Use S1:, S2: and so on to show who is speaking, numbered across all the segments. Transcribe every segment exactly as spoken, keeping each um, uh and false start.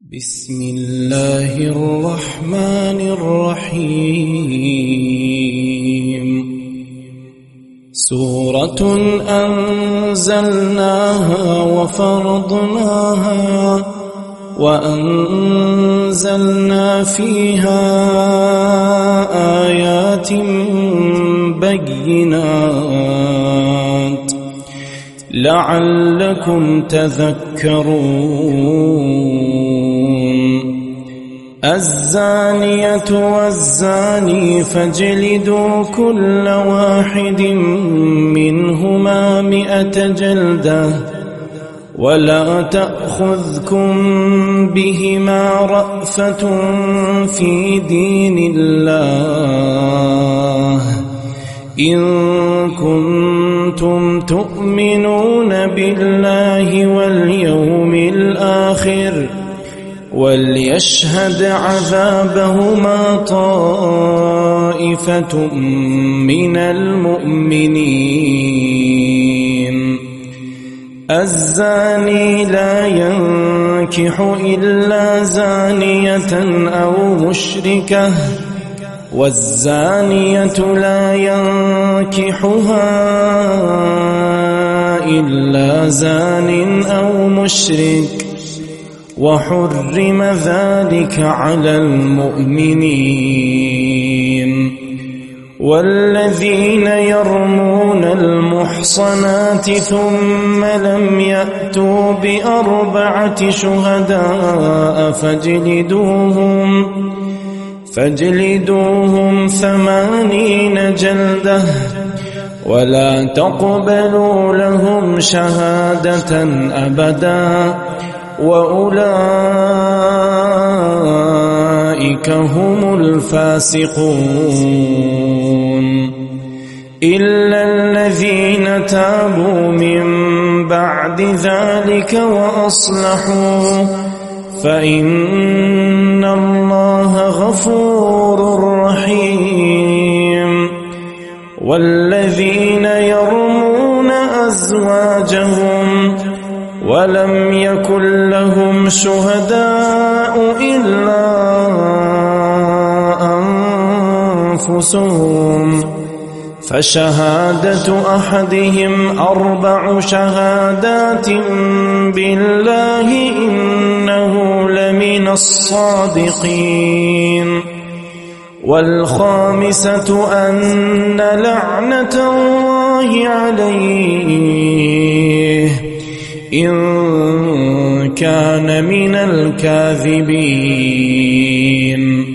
S1: بسم الله الرحمن الرحيم سورة أنزلناها وفرضناها وأنزلنا فيها آيات بينات لعلكم تذكرون الزانية والزاني فاجلدوا كل واحد منهما مئة جلدة ولا تأخذكم بهما رأفة في دين الله إن كنتم تؤمنون بالله واليوم الآخر وليشهد عذابهما طائفة من المؤمنين الزاني لا ينكح إلا زانية أو مشركة والزانية لا ينكحها إلا زان أو مشرك وحرم ذلك على المؤمنين والذين يرمون المحصنات ثم لم يأتوا بأربعة شهداء فاجلدوهم فاجلدوهم ثمانين جلدة ولا تقبلوا لهم شهادة أبدا وأولئك هم الفاسقون إلا الذين تابوا من بعد ذلك وأصلحوا فإن الله غفور رحيم والذين يرمون أزواجهم ولم يكن لهم شهداء إلا أنفسهم فشهادة أحدهم أربع شهادات بالله إنه لمن الصادقين والخامسة أن لعنة الله عليه إن كان من الكاذبين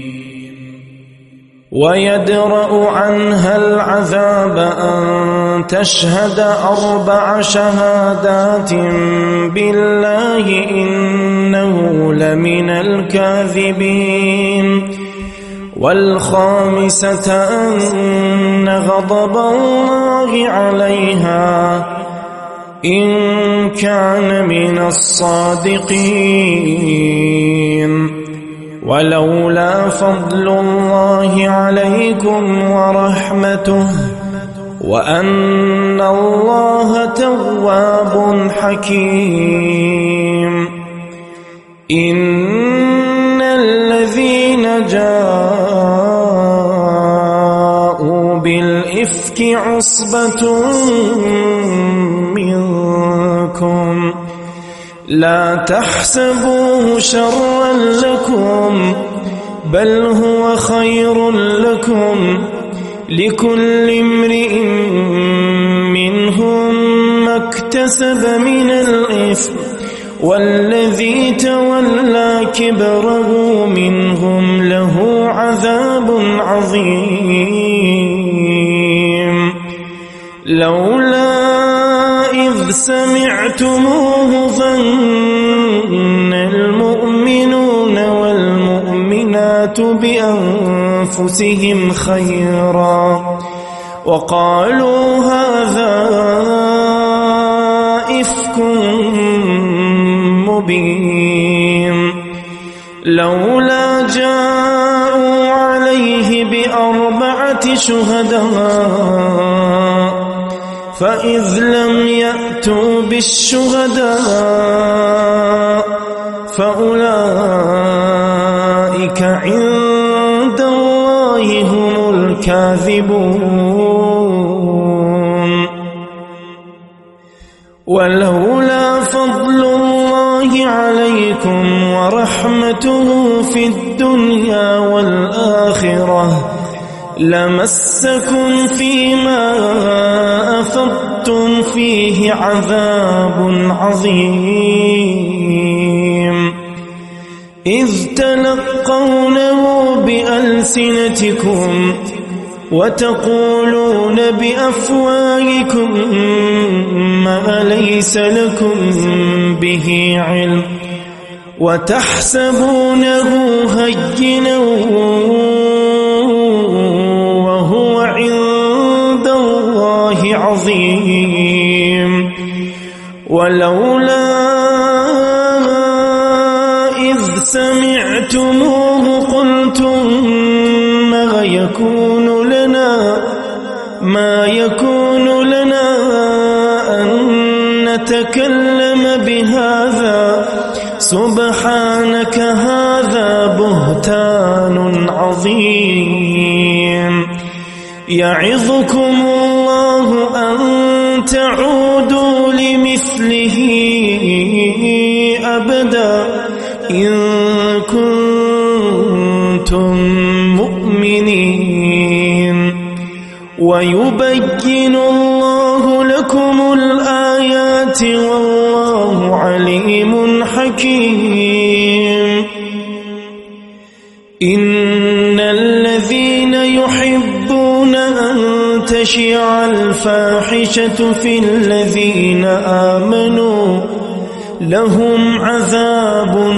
S1: ويدرأ عنها العذاب أن تشهد أربع شهادات بالله إنه لمن الكاذبين والخامسة أن غضب الله عليها إن كان من الصادقين ولولا فضل الله عليكم ورحمته وأن الله تواب حكيم إن الذين جاءوا بالإفك عصبة منكم لا تحسبوه شرا لكم بل هو خير لكم لكل امرئ منهم ما اكتسب من الإثم والذي تولى كبره منهم له عذاب عظيم لولا إذ سمعتموه ظن المؤمنون والمؤمنات بأنفسهم خيرا وقالوا هذا إفك مبين لولا جاءوا عليه بأربعة شهداء فإذ لم يأتوا بالشهداء فأولئك عند الله هم الكاذبون. ولولا فضل الله عليكم ورحمته في الدنيا والآخرة لمسكم فيما أفضتم فيه عذاب عظيم، إذ تلقونه بألسنتكم وتقولون بأفواهكم ما ليس لكم به علم وتحسبونه هينا وهو عند الله عظيم. ولولا إذ سمعتموه قلتم ما يكون لنا ما يكون لنا أن نتكلم بهذا سبحانك هذا بهتان عظيم. يعظكم الله أن تعودوا لمثله أبدا إن كنتم مؤمنين. ويبين الله لكم الآيات والله عليم حكيم. إن الذين يحبون أن تشيع الفاحشة في الذين آمنوا لهم عذاب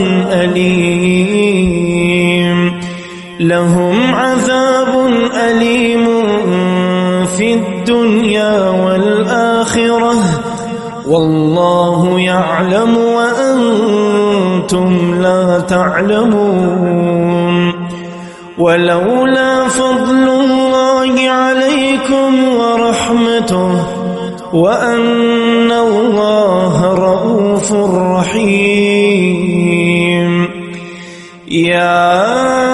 S1: أليم لهم عذاب أليم في الدنيا والآخرة والله يعلم وأنتم لا تعلمون. ولولا فضل الله عليكم ورحمته وأن الله رؤوف رحيم. يا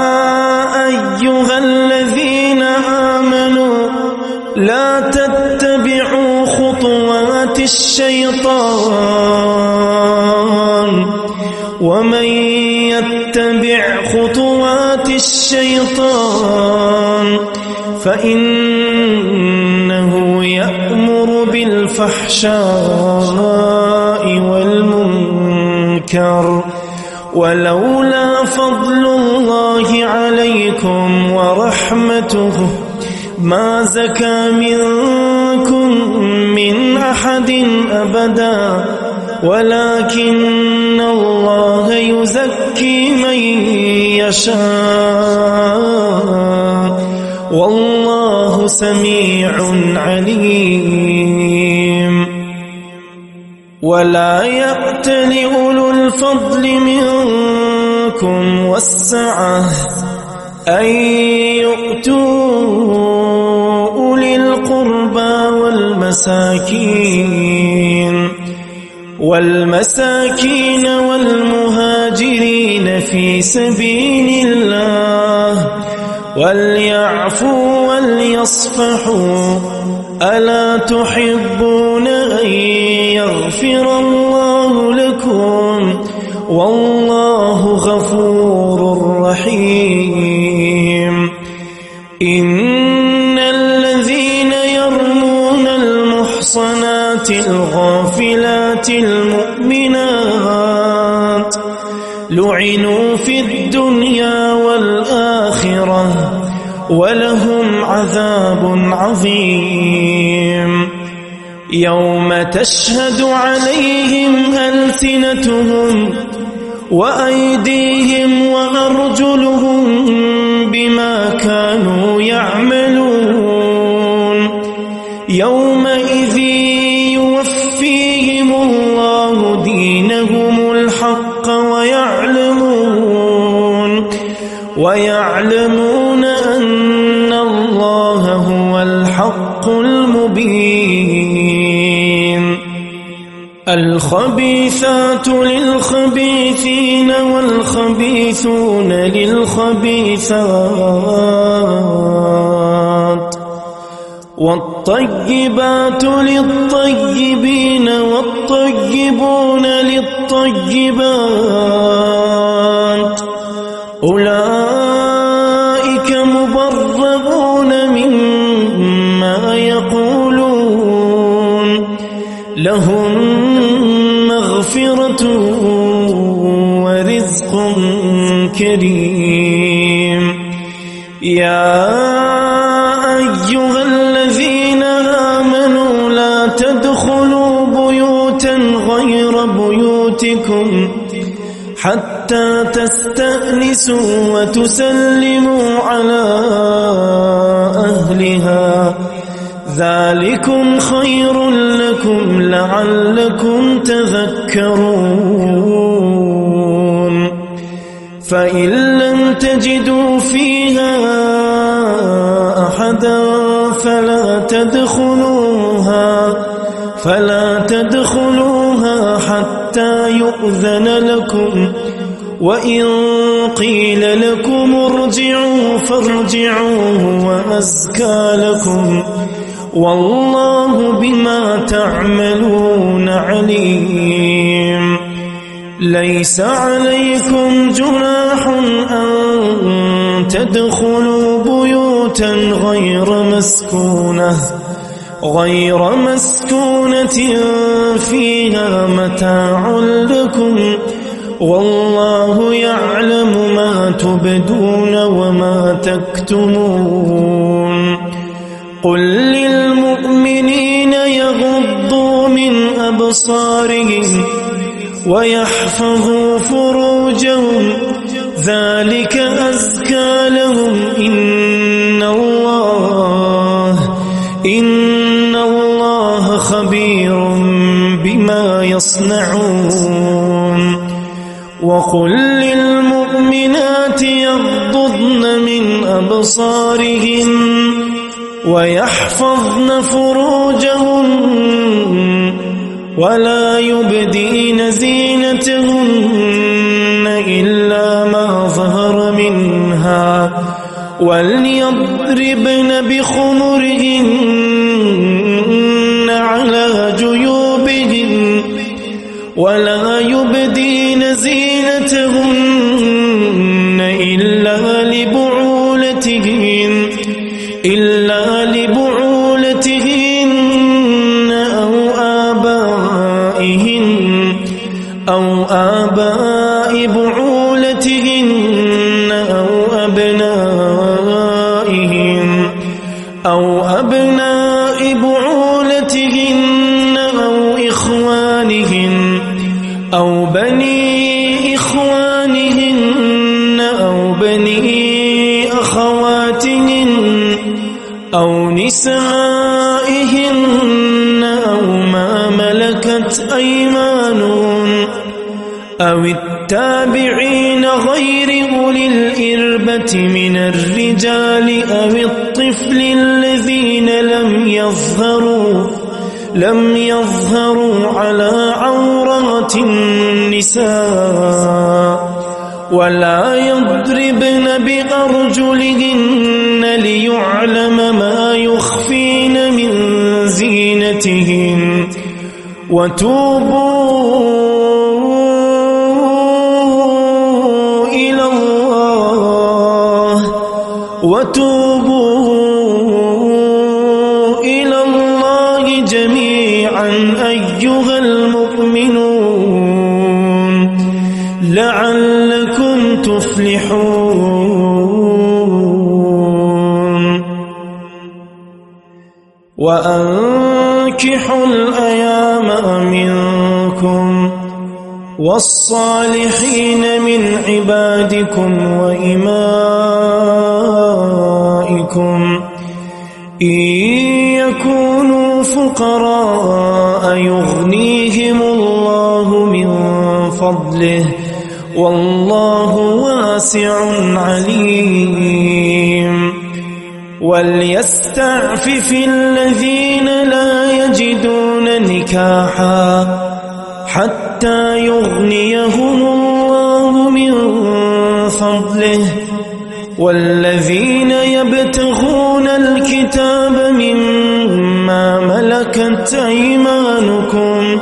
S1: أيها الذين آمنوا لا تتبعوا خطوات الشيطان ومن يتبع خطوات الشيطان فإنه يأمر بالفحشاء والمنكر. ولولا فضل الله عليكم ورحمته ما زكى منكم من أحد أبدا ولكن الله يزكي من يشاء والله سميع عليم. ولا يأتل أولو الفضل منكم والسعة أن يؤتوا أولي القربى والمساكين والمساكين والمهاجرين في سبيل الله وليعفوا وليصفحوا ألا تحبون أن يغفر الله لكم والله غفور رحيم. إن الذين يرمون المحصنات الغافلات المؤمنات لعنوا في الدنيا والآخرة ولهم عذاب عظيم. يوم تشهد عليهم ألسنتهم وأيديهم وأرجلهم بما كانوا يعملون. يومئذ يوفيهم الله دينهم الحق ويعلمون ويعلمون أن الله هو الحق المبين. الخبيثات للخبيثين والخبيثون للخبيثات والطيبات للطيبين والطيبون للطيبات أولئك مبرؤون مما يقولون لهم مغفرة ورزق كريم. يا أيها الذين آمنوا لا تدخلوا بيوتا غير بيوتكم حتى تستأنسوا وتسلموا على أهلها ذلكم خير لكم لعلكم تذكرون. فإن لم تجدوا فيها أحدا فلا تدخلوها فلا تدخلوها حتى يؤذن لكم وإن قيل لكم ارجعوا فارجعوا وأزكى لكم والله بما تعملون عليم. ليس عليكم جناح أن تدخلوا بيوتا غير مسكونة غير مسكونة فيها متاع لكم والله يعلم ما تبدون وما تكتمون. قل للمؤمنين يغضوا من أبصارهم ويحفظوا فروجهم ذلك أزكى لهم إن الله إن الله خبير بما يصنعون. وقل للمؤمنات يغضضن من أبصارهن ويحفظن فروجهن ولا يبدين زينتهن إلا ما ظهر منها وليضربن بخمرهن على جيوبهن ولا يبدين زينتهن إلا لبعولتهن إلا لبعولتهن أو آبائهن أو آباء بعولتهن أو أبنائهن أو أبناء بعولتهن أو إخوانهن أو بني إخوانهن أو بني أخواتهن أو نسائهن أو ما ملكت أيمانهن أو التابعين غير أولي الإربة من الرجال أو الطفل الذين لم يظهروا لم يظهروا على عورات النساء ولا يضربن بأرجلهن ليعلم ما يخفين من زينتهن. وتوبوا إلى الله وتوبوا إلى الله جميعا أيها المؤمنون لعلكم تفلحون. وأنكحوا الأيام منكم والصالحين من عبادكم وإمائكم إن يكونوا فقراء يغنيهم الله من فضله والله واسع عليم. وليستعفف الذين لا يجدون نكاحا حتى يغنيهم الله من فضله والذين يبتغون الكتاب مما ملكت أيمانكم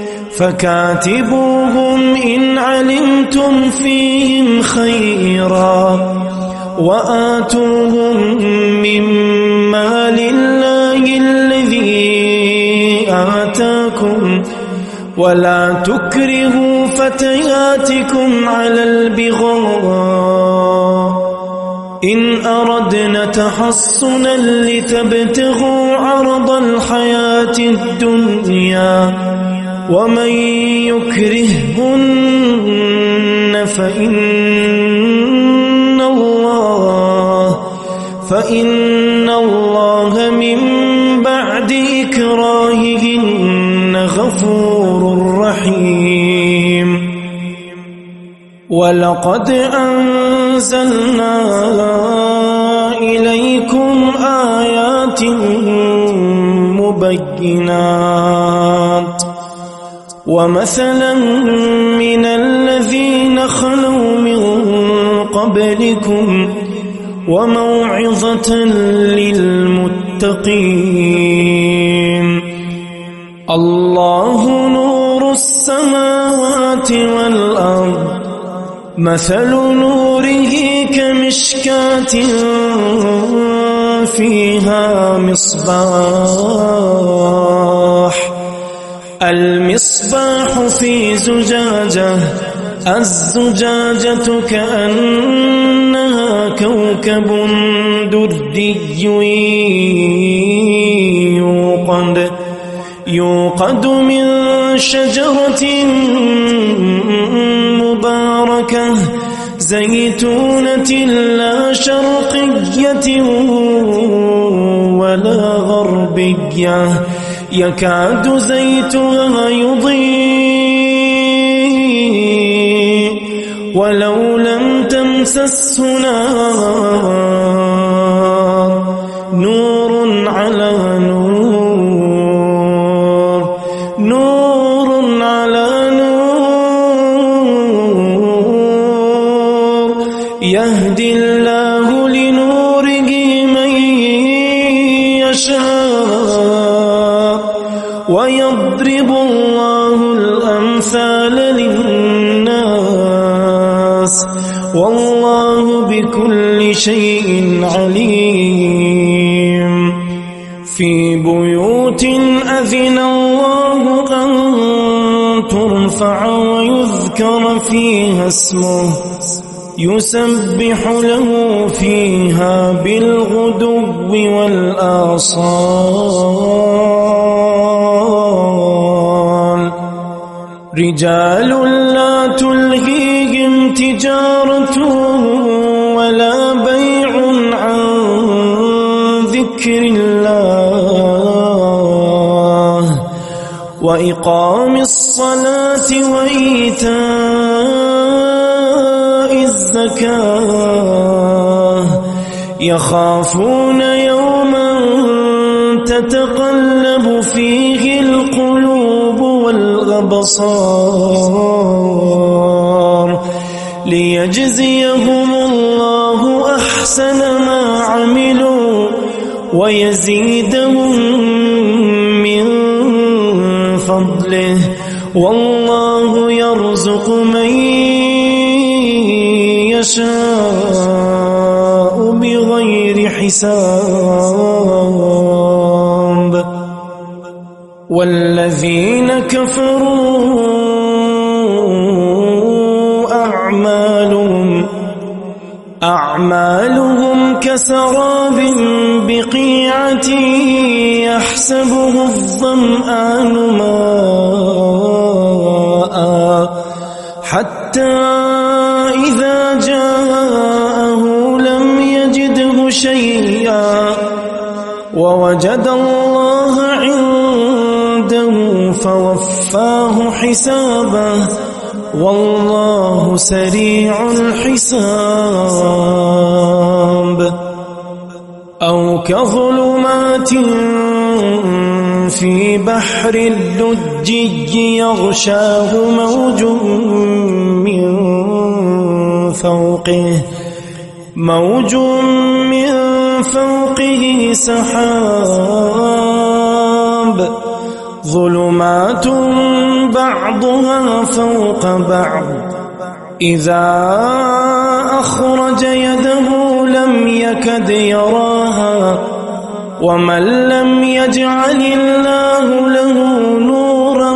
S1: فكاتبوهم إن علمتم فيهم خيرا وآتوهم مما لله الذي آتاكم ولا تكرهوا فتياتكم على البغاء إن أردنا تحصنا لتبتغوا عرض الحياة الدنيا ومن يكرههن فإن الله فإن الله من بعد إكراههن غفور رحيم ولقد أنزلنا إليكم آيات مبينات ومثلا من الذين خلوا من قبلكم وموعظة للمتقين الله نور السماوات والأرض مثل نوره كمشكاة فيها مصباح المصباح في زجاجة الزجاجة كأنها كوكب دري يوقد يوقد من شجرة مباركة زيتونة لا شرقية ولا غربية يكاد زيتها يضيء ولو لم تمسسه نار نور على نور نور على نور يهدي الله لنوره من يشاء ويضرب الله الأمثال للناس والله بكل شيء عليم في بيوت أذن الله أن ترفع ويذكر فيها اسمه يسبح له فيها بالغدو والآصال رجال لا تلهيهم تجارة ولا بيع عن ذكر الله وإقام الصلاة وإيتاء الزكاة يخافون يوما تتقلب فيه القلوب والأبصار ليجزيهم الله أحسن ما عملوا ويزيدهم من فضله والله يرزق من يشاء بغير حساب والذين كفروا أعمالهم أعمالهم كسراب بقيعة يحسبه الظمآن ماء حتى إذا جاءه لم يجده شيئا ووجد الله عنده فوفاه حسابه والله سريع الحساب أو كظلمات في بحر اللجي يغشاه موج من فوقه موج من فوقه سحاب ظلمات بعضها فوق بعض إذا أخرج يده لم يكد يراها ومن لم يجعل الله له نورا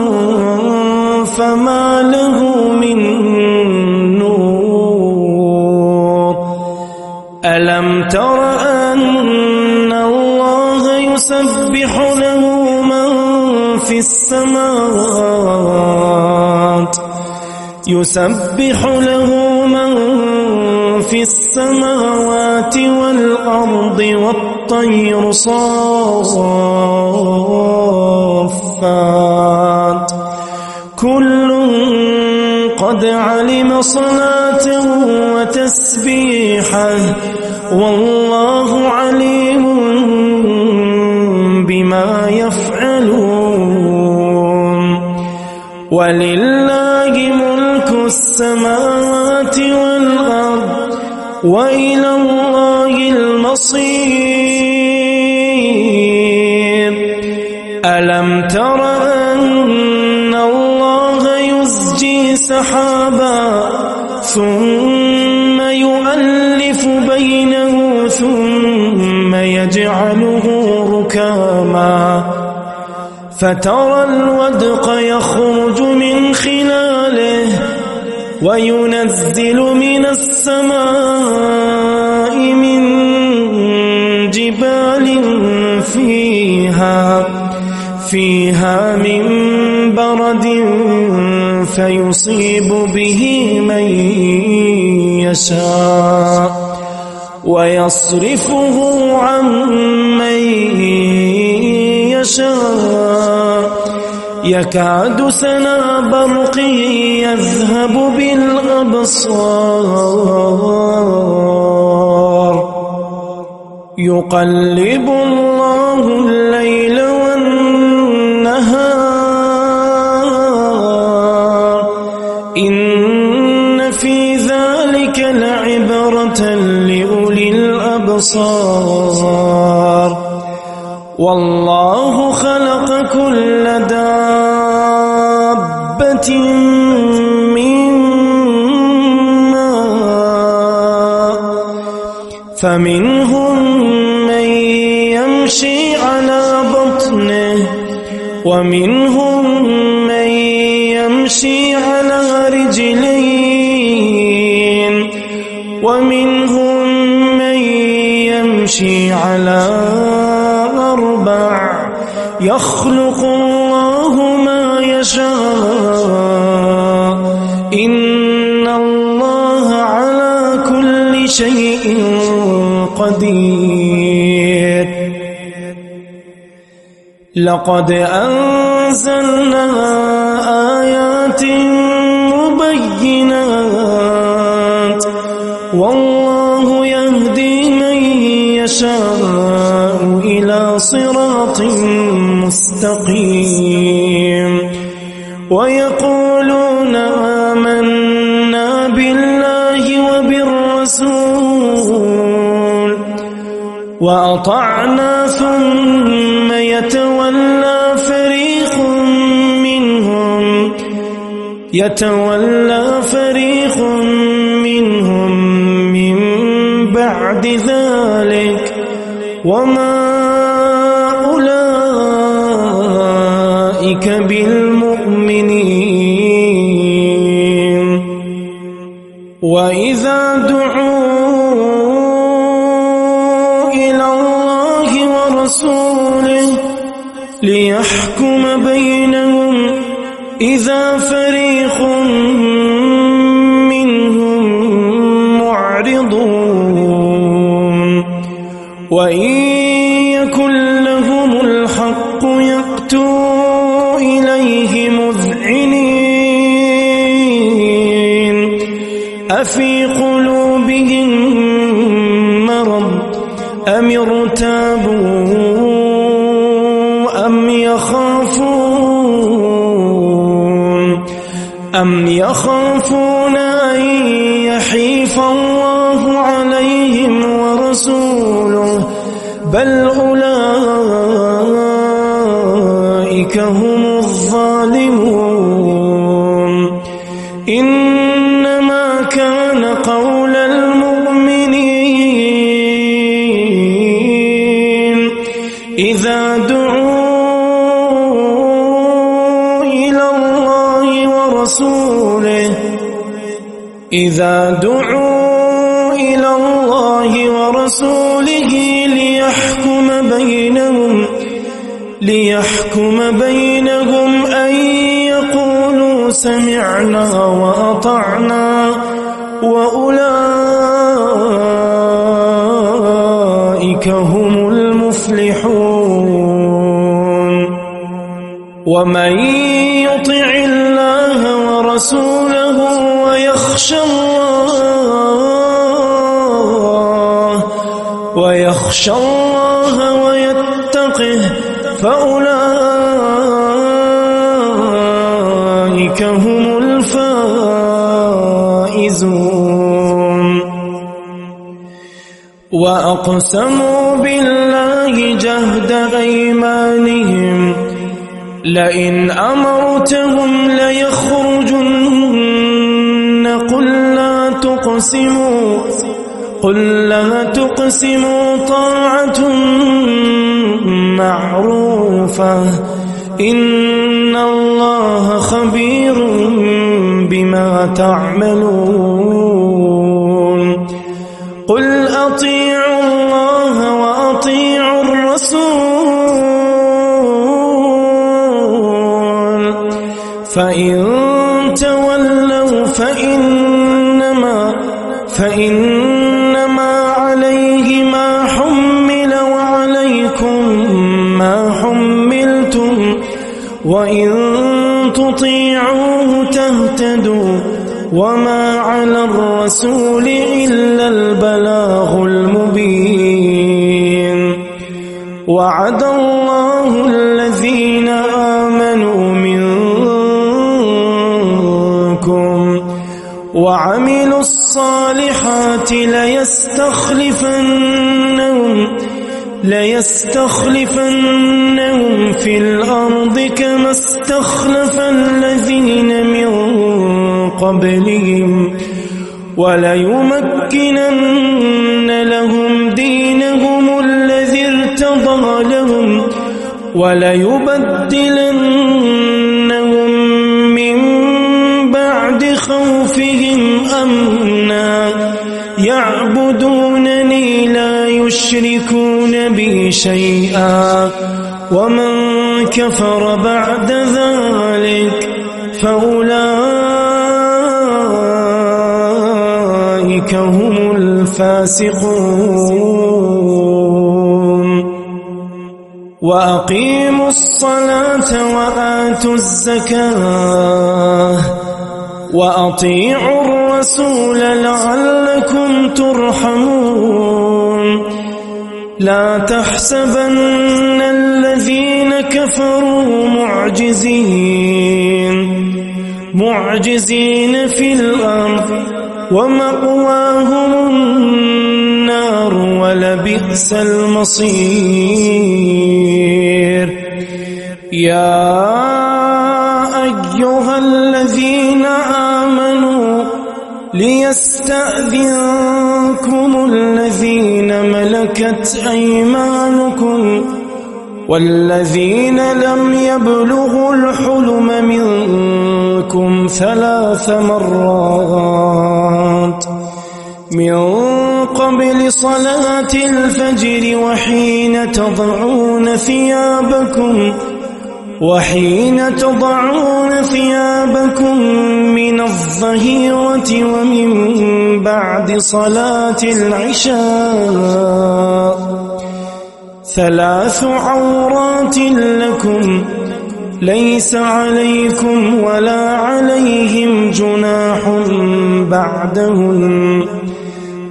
S1: فما له من نور ألم تر أن الله يسبح له من في السماوات يسبح له من في السماوات والأرض والطير صافات كل قد علم صلاته وتسبيحه والله عليم بما يفعلون ولله ملك السماوات والأرض وإلى الله المصير ألم تر أن الله يزجي سحابا ثم يؤلف بينه ثم يجعله ركاما فترى الودق يخرج من خلاله وينزل من السماء من جبال فيها فيها من برد فيصيب به من يشاء ويصرفه عن من يشاء يكاد سنا برقه يذهب بالأبصار يقلب الله الليل والنهار إن في ذلك لعبرة لأولي الأبصار والله خلق كل دابة من ماء فمنهم من يمشي على بطنه ومنهم من يمشي على رجلين ومنهم من يمشي على أربع يخلق الله ما يشاء إن الله على كل شيء قدير لقد أنزلنا آيات مبينات والله يهدي من يشاء إلى صراط مستقيم ويقولون آمنا بالله وبالرسول وأطعنا ثم يتولى فريق منهم يتولى فريق منهم من بعد ذلك وما أولئك بالمؤمنين وإذا دعوا إلى الله ورسوله ليحكم بينهم إذا فريق منهم معرضون وإن يكن لهم الحق يأتوا إليه مذعنين أفي قلوبهم مرض أم ارتابوا أم أم يخافون أم يخافون أن يحيف الله عليهم ورسوله بل أولئك هم الظالمون إنما كان قول المؤمنين إذا دعوا إلى الله ورسوله إذا دعوا إلى الله ورسوله ليحكم بينهم ليحكم بينهم أن يقولوا سمعنا وأطعنا وأولئك هم المفلحون ومن يطع الله ورسوله ويخشى الله ويخشى الله ويتقه فأولئك هم الفائزون وأقسموا بالله جهد أيمانهم لئن أمرتهم ليخرجن قل لا تقسموا قل لا تقسموا طاعة معروفة إن الله خبير بما تعملون قل أطيعوا الله وأطيعوا الرسول فإن تولوا فإنما فإنما عليه ما حمل وعليكم ما حملتم وإن تطيعوه تهتدوا وما على الرسول إلا البلاغ المبين وعد الله الذين آمنوا منكم وعملوا الصالحات ليستخلفنهم ليستخلفنهم في الأرض كما استخلف الذين من قبلهم وليمكنن لهم دينهم الذي ارتضى لهم وليبدلنهم من بعد خوفهم أمنا يعبدونني لا يشركون بي شيئا ومن كفر بعد ذلك فأولئك هم الفاسقون وأقيموا الصلاة وآتوا الزكاة وأطيعوا الرسول لعلكم ترحمون لا تحسبن الذين كفروا معجزين معجزين في الأرض ومأواهم النار ولبئس المصير يا أيها الذين آمنوا ليستأذنكم الذين ملكت أيمانكم والذين لم يبلغوا الحلم منكم ثلاث مرات من قبل صلاة الفجر وحين تضعون ثيابكم وحين تضعون ثيابكم من الظهيرة ومن بعد صلاة العشاء ثلاث عورات لكم ليس عليكم ولا عليهم جناح بعدهن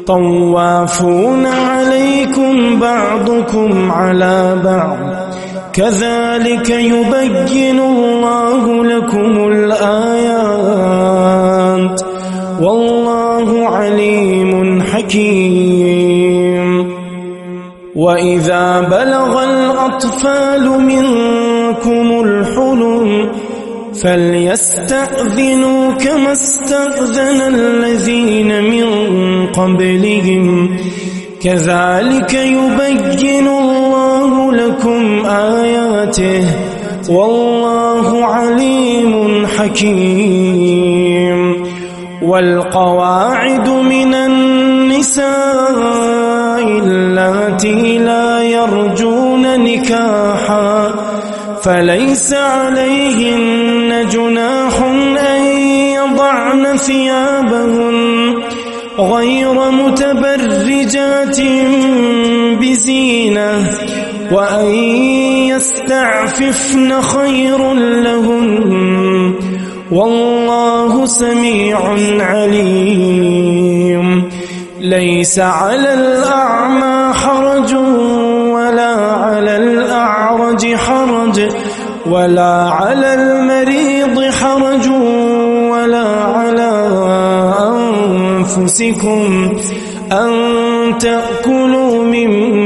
S1: طوافون عليكم بعضكم على بعض كذلك يبين الله لكم الآيات والله عليم حكيم. وإذا بلغ الأطفال منكم الحلم فليستأذنوا كما استأذن الذين من قبلهم كذلك يبين الله لكم آياته والله عليم حكيم. والقواعد من النساء اللاتي لا يرجون نكاحا فليس عليهن جناح أن يضعن ثيابهن غير متبرجات بزينة وأن يستعففن خير لهن والله سميع عليم. ليس على الأعمى حرج ولا على الأعرج حرج ولا على المريض حرج ولا على أنفسكم أن تأكلوا من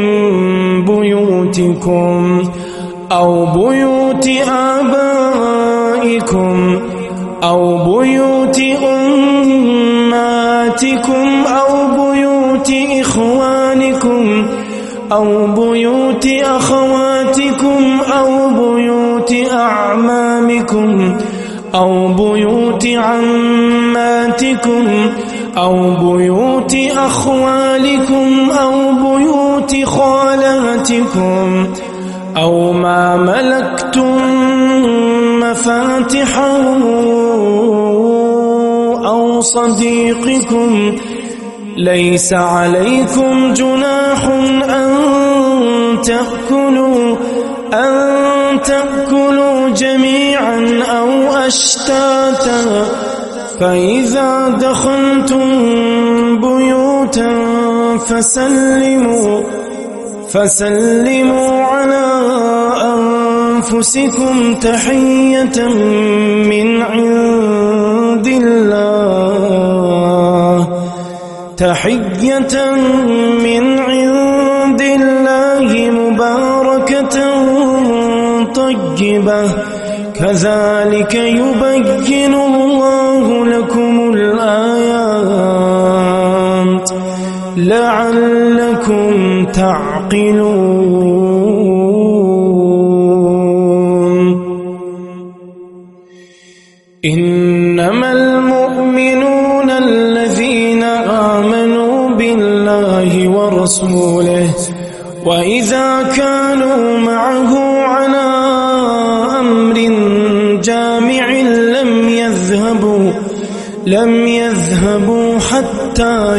S1: بيوتكم أو بيوت آبائكم أو بيوت أمهاتكم أو بيوت إخوانكم أو بيوت أخواتكم أو بيوت أعمامكم أو بيوت عماتكم أو بيوت أخوالكم أو بيوت خالاتكم أو ما ملكتم مفاتحه أو صديقكم. ليس عليكم جناح أن تأكلوا أن تأكلوا جميعا أو أشتاتا فإذا دخلتم بيوتا فسلموا فسلموا على أنفسكم تحية من عند الله تحية من عند الله مباركة طيبة كذلك يبين الله لكم الآيات لعلكم تعقلون. إنما المؤمنون الذين آمنوا بالله ورسوله وإذا كانوا معه على أمر جامع لم يذهبوا لم يذهبوا حتى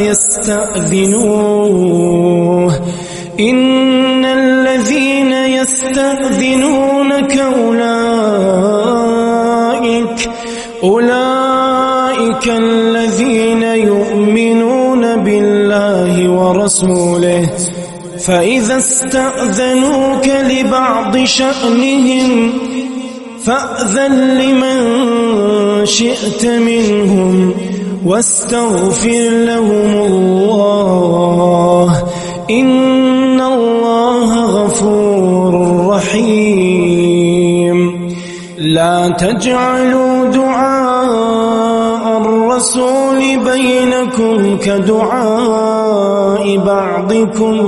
S1: يستأذنوه. إن الذين يستأذنونك أولئك أولئك الذين يؤمنون بالله ورسوله فإذا استأذنوك لبعض شأنهم فأذن لمن شئت منهم واستغفر لهم الله إن الله غفور رحيم. لا تجعلوا دعاء الرسول بينكم كدعاء بعضكم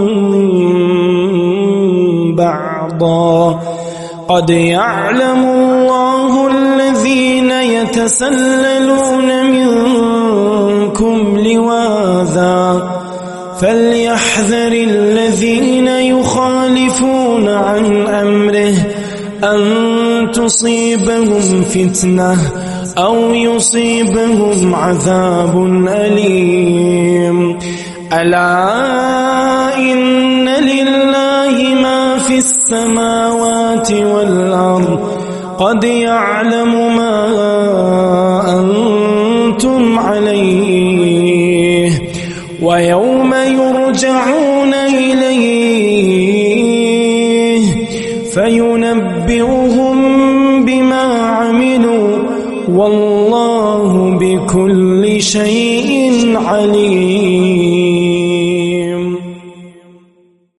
S1: بعضا قد يعلم الله الذين يتسللون منكم لواذا فليحذر الذين يخالفون عن أمره أن تصيبهم فتنة أو يصيبهم عذاب أليم. ألا إن لله ما في السماوات والأرض قد يعلم ما أنتم عليه ويوم يرجعون إليه فينبئهم بما عملوا والله بكل شيء عليم.